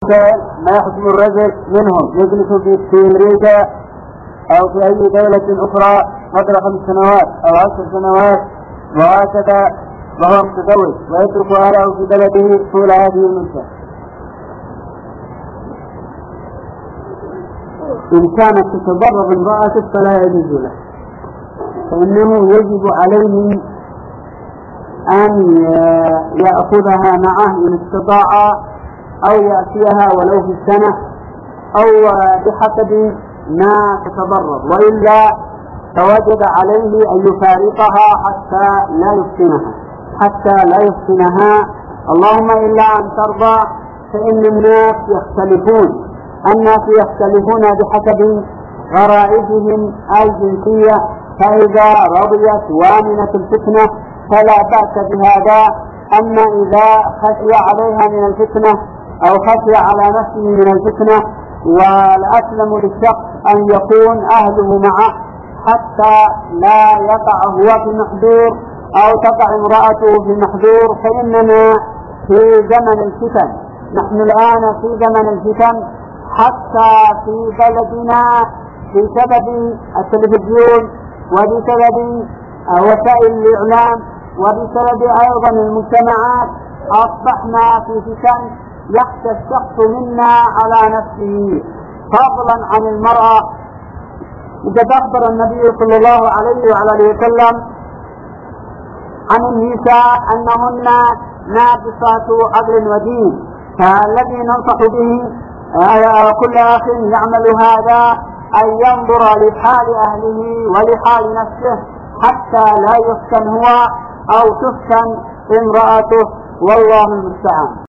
السائل ما يحكم الرجل منهم يجلس في أمريكا أو في أي دولة أخرى قدر 5 سنوات أو 10 سنوات وهكذا وهو متزوج ويترك أهله في بلده طول هذه المدة؟ إن كانت تتضرر امرأته فلا يجوز له، فإنه يجب عليه أن يأخذها معه إن استطاع أو يأتيها ولو في السنة أو بحسب ما تتضرر، وإلا فوجب عليه أن يفارقها حتى لا يفتنها اللهم إلا أن ترضى. فإن الناس يختلفون بحسب غرائزهم الجنسية، فإذا رضيت وامنت الفتنة فلا بأس بهذا. أما إذا خشي عليها من الفتنة أو خشي على نفسه من الفتنة، والأسلم للشخص أن يكون أهله معه حتى لا يقع هو في محذور أو تقع امرأته في محذور. فإننا في زمن الفتن، نحن الآن في زمن الفتن، حتى في بلدنا بسبب التلفزيون وبسبب وسائل الإعلام وبسبب أيضا المجتمعات أصبحنا في فتن يخشى الشخص منا على نفسه فضلا عن المرأة. وقد أخبر النبي صلى الله عليه وعلى آله وسلم عن النساء أنهن ناقصات عقل ودين، فالذي ننصح به كل أخ يعمل هذا أن ينظر لحال أهله ولحال نفسه حتى لا يفتن هو أو تفتن امرأته، والله المستعان.